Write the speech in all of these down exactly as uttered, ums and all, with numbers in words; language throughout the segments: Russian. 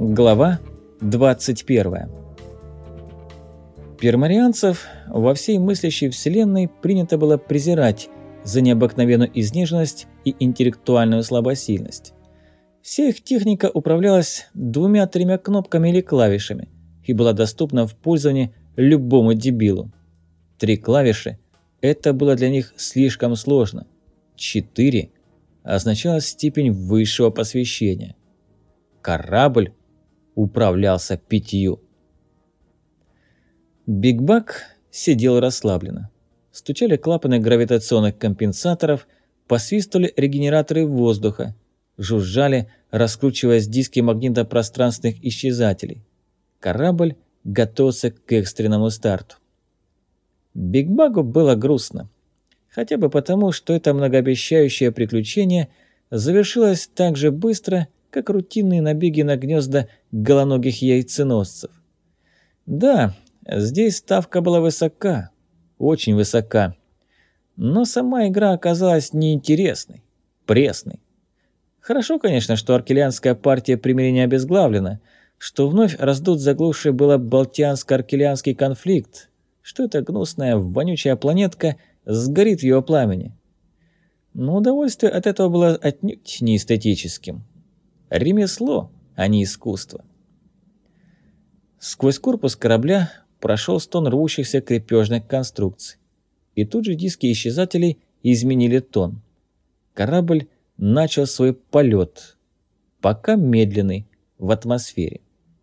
Глава двадцать первая. Пермарианцев во всей мыслящей вселенной принято было презирать за необыкновенную изнеженность и интеллектуальную слабосильность. Вся их техника управлялась двумя-тремя кнопками или клавишами и была доступна в пользовании любому дебилу. Три клавиши – это было для них слишком сложно. Четыре означало степень высшего посвящения. Корабль управлялся пятью. Биг Баг сидел расслабленно. Стучали клапаны гравитационных компенсаторов, посвистывали регенераторы воздуха, жужжали, раскручиваясь диски магнитопространственных исчезателей. Корабль готовился к экстренному старту. Биг Багу было грустно. Хотя бы потому, что это многообещающее приключение завершилось так же быстро, как рутинные набеги на гнезда голоногих яйценосцев. Да, здесь ставка была высока, очень высока. Но сама игра оказалась неинтересной, пресной. Хорошо, конечно, что аркелианская партия примирения обезглавлена, что вновь раздут заглохший было Балтианско-аркелианский конфликт, что эта гнусная, вонючая планетка сгорит в его пламени. Но удовольствие от этого было отнюдь не эстетическим. Ремесло, а не искусство. Сквозь корпус корабля прошел стон рвущихся крепежных конструкций. И тут же диски исчезателей изменили тон. Корабль начал свой полет, пока медленный, в атмосфере.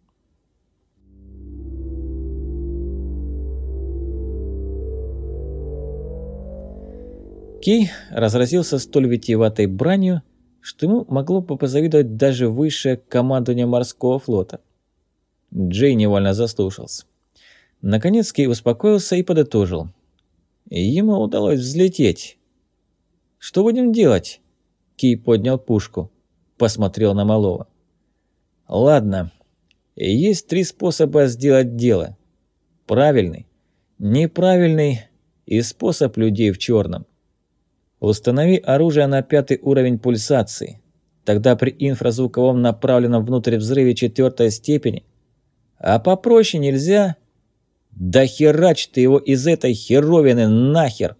Кей разразился столь витиеватой бранью, что ему могло бы позавидовать даже высшее командование морского флота. Джей невольно заслушался. Наконец Кей успокоился и подытожил. Ему удалось взлететь. «Что будем делать?» Кей поднял пушку, посмотрел на малого. «Ладно, есть три способа сделать дело. Правильный, неправильный и способ людей в черном. Установи оружие на пятый уровень пульсации. Тогда при инфразвуковом направленном внутрь взрыве четвертой степени. А попроще нельзя? Да херач ты его из этой херовины нахер!»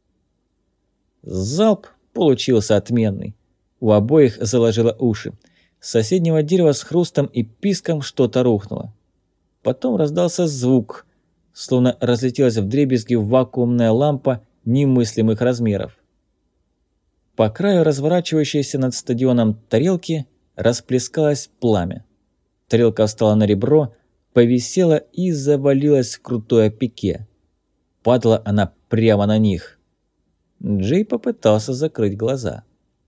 Залп получился отменный. У обоих заложило уши. С соседнего дерева с хрустом и писком что-то рухнуло. Потом раздался звук, словно разлетелась вдребезги вакуумная лампа немыслимых размеров. По краю разворачивающейся над стадионом тарелки расплескалось пламя. Тарелка встала на ребро, повисела и завалилась в крутое пике. Падала она прямо на них. Джей попытался закрыть глаза.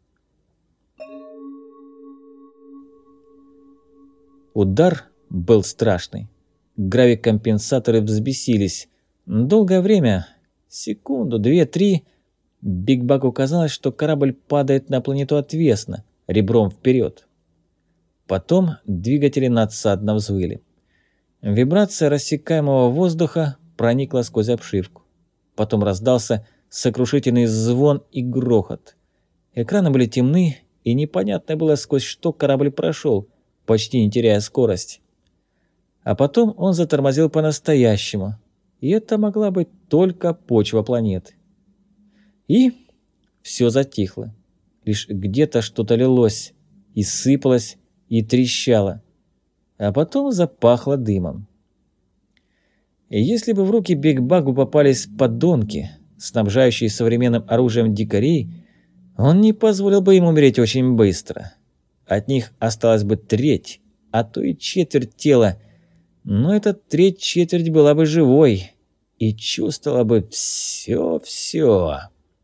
Удар был страшный. Гравикомпенсаторы взбесились. Долгое время, секунду, две, три... Биг Багу казалось, что корабль падает на планету отвесно, ребром вперед. Потом двигатели надсадно взвыли. Вибрация рассекаемого воздуха проникла сквозь обшивку. Потом раздался сокрушительный звон и грохот. Экраны были темны, и непонятно было, сквозь что корабль прошел, почти не теряя скорость. А потом он затормозил по-настоящему, и это могла быть только почва планеты. И все затихло. Лишь где-то что-то лилось, и сыпалось, и трещало. А потом запахло дымом. И если бы в руки Биг Багу попались подонки, снабжающие современным оружием дикарей, он не позволил бы им умереть очень быстро. От них осталась бы треть, а то и четверть тела, но эта треть-четверть была бы живой и чувствовала бы все-все.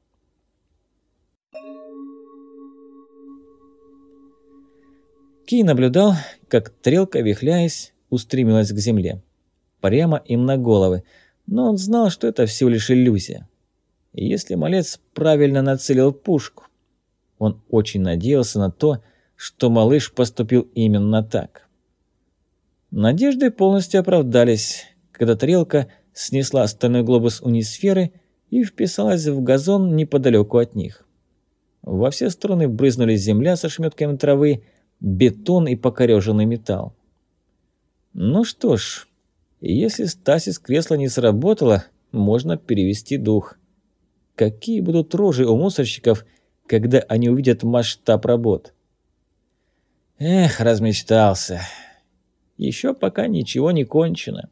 Кей наблюдал, как тарелка, вихляясь, устремилась к земле. Прямо им на головы, но он знал, что это всего лишь иллюзия. И если малец правильно нацелил пушку, он очень надеялся на то, что малыш поступил именно так. Надежды полностью оправдались, когда тарелка снесла стальной глобус унисферы и вписалась в газон неподалеку от них. Во все стороны брызнули земля со шмётками травы, бетон и покорёженный металл. Ну что ж, если стасис кресла не сработала, можно перевести дух. Какие будут рожи у мусорщиков, когда они увидят масштаб работ? Эх, размечтался. Еще пока ничего не кончено.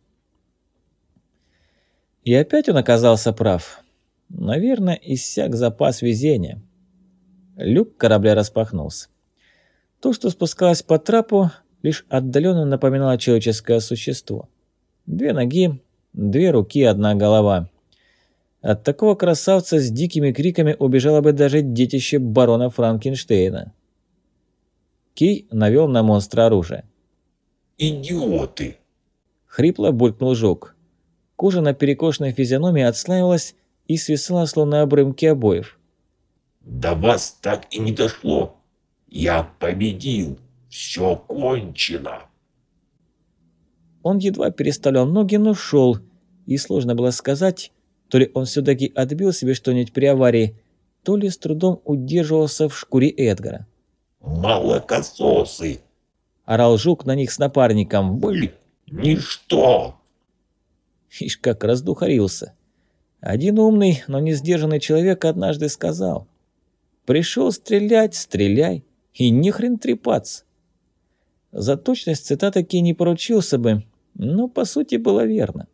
И опять он оказался прав. Наверное, иссяк запас везения. Люк корабля распахнулся. То, что спускалось по трапу, лишь отдаленно напоминало человеческое существо. Две ноги, две руки, одна голова. От такого красавца с дикими криками убежало бы даже детище барона Франкенштейна. Кей навел на монстра оружие. «Идиоты!» — хрипло булькнул Жук. Кожа на перекошенной физиономии отслаивалась и свисала, словно обрывки обоев. «До вас так и не дошло. Я победил. Все кончено!» Он едва переставлял ноги, но шел, и сложно было сказать, то ли он все-таки отбил себе что-нибудь при аварии, то ли с трудом удерживался в шкуре Эдгара. «Молокососы! — орал Жук на них с напарником. Вы ничто!» Ишь, как раздухарился. Один умный, но не сдержанный человек однажды сказал: «Пришел стрелять, стреляй, и не хрен трепаться». За точность цитаты Кей не поручился бы, но по сути было верно.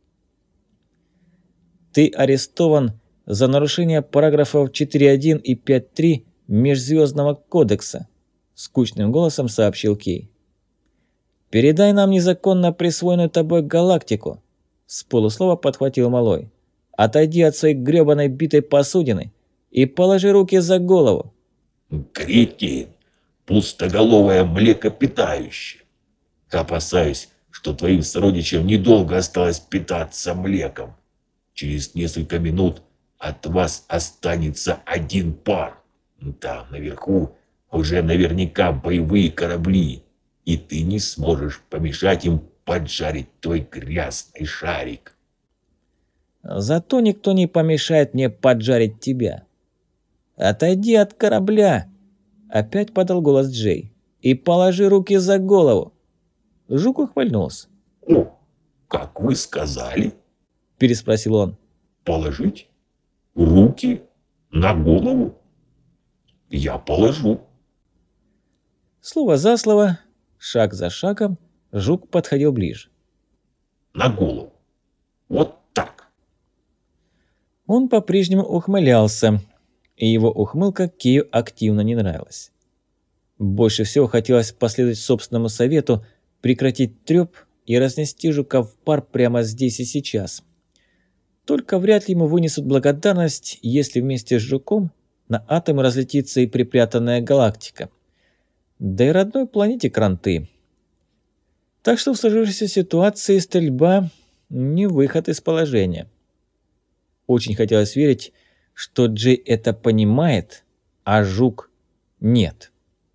«Ты арестован за нарушение параграфов четыре точка один и пять точка три Межзвездного кодекса», — скучным голосом сообщил Кей. «Передай нам незаконно присвоенную тобой галактику», — с полуслова подхватил Малой. «Отойди от своей грёбаной битой посудины и положи руки за голову». «Кретин! Пустоголовое млекопитающее! Опасаюсь, что твоим сородичам недолго осталось питаться млеком. Через несколько минут от вас останется один пар. Там, наверху, уже наверняка боевые корабли, и ты не сможешь помешать им поджарить твой грязный шарик». «Зато никто не помешает мне поджарить тебя». «Отойди от корабля», — опять подал голос Джей, — «и положи руки за голову». Жук ухмыльнулся. «О, как вы сказали?» — переспросил он. «Положить? Руки? На голову? Я положу». Слово за слово, шаг за шагом, Жук подходил ближе. «На голову. Вот так». Он по-прежнему ухмылялся, и его ухмылка Кею активно не нравилась. Больше всего хотелось последовать собственному совету, прекратить трёп и разнести Жука в пар прямо здесь и сейчас. Только вряд ли ему вынесут благодарность, если вместе с Жуком на атомы разлетится и припрятанная галактика. Да и родной планете кранты. Так что в сложившейся ситуации стрельба – не выход из положения. Очень хотелось верить, что Джей это понимает, а Жук – нет.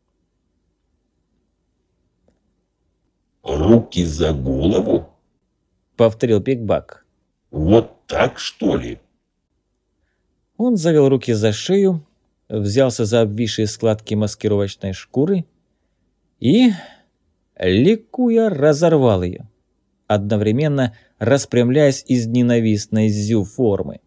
«Руки за голову?» — повторил Пикбак. «Вот так, что ли?» Он завел руки за шею, взялся за обвисшие складки маскировочной шкуры и, ликуя, разорвал ее, одновременно распрямляясь из ненавистной зю-формы.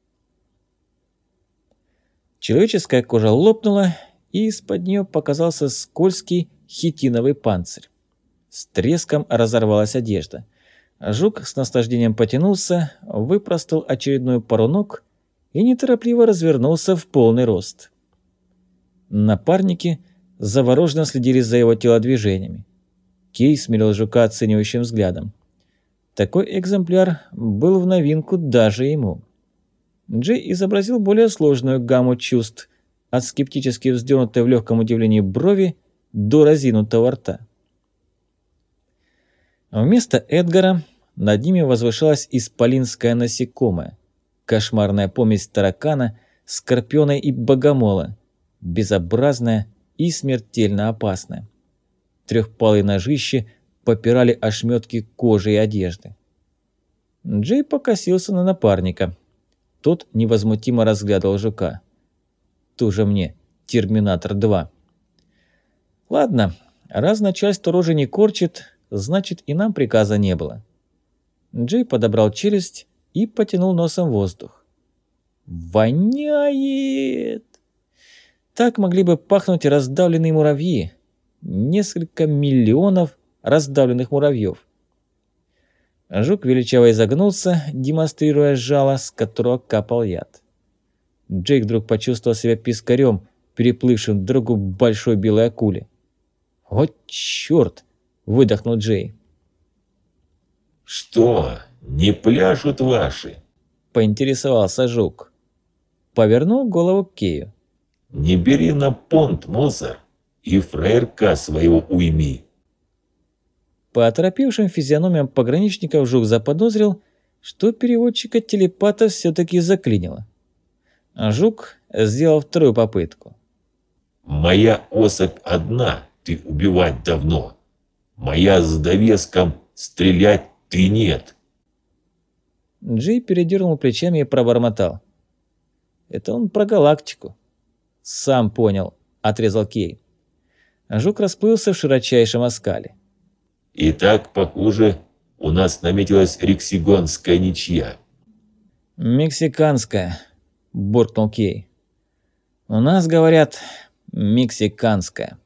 Человеческая кожа лопнула, и из-под нее показался скользкий хитиновый панцирь. С треском разорвалась одежда. Жук с наслаждением потянулся, выпростал очередную пару ног и неторопливо развернулся в полный рост. Напарники завороженно следили за его телодвижениями. Кей смирил Жука оценивающим взглядом. Такой экземпляр был в новинку даже ему. Джей изобразил более сложную гамму чувств, от скептически вздернутой в легком удивлении брови до разинутого рта. Вместо Эдгара над ними возвышалась исполинское насекомое, кошмарная помесь таракана, скорпиона и богомола, безобразная и смертельно опасная. Трехпалые ножищи попирали ошметки кожи и одежды. Джей покосился на напарника. Тот невозмутимо разглядывал Жука. Тоже мне Терминатор два. Ладно, раз начальство рожи не корчит, значит и нам приказа не было. Джей подобрал челюсть и потянул носом воздух. Воняет! Так могли бы пахнуть раздавленные муравьи. Несколько миллионов раздавленных муравьев. Жук величаво изогнулся, демонстрируя жало, с которого капал яд. Джейк вдруг почувствовал себя пескарем, переплывшим дорогу большой белой акуле. «О, черт!» – выдохнул Джей. «Что, не пляшут ваши?» – поинтересовался Жук. Повернул голову к Кею. «Не бери на понт, Мозар, и фраерка своего уйми». По оторопевшим физиономиям пограничников Жук заподозрил, что переводчика-телепата все-таки заклинило. Жук сделал вторую попытку. «Моя особь одна, ты убивать давно. Моя с довеском, стрелять ты нет». Джей передернул плечами и пробормотал. «Это он про галактику». «Сам понял», — отрезал Кей. Жук расплылся в широчайшем оскале. «Итак, похоже, у нас наметилась рексигонская ничья». «Мексиканская», — буркнул Кей. «У нас, говорят, мексиканская».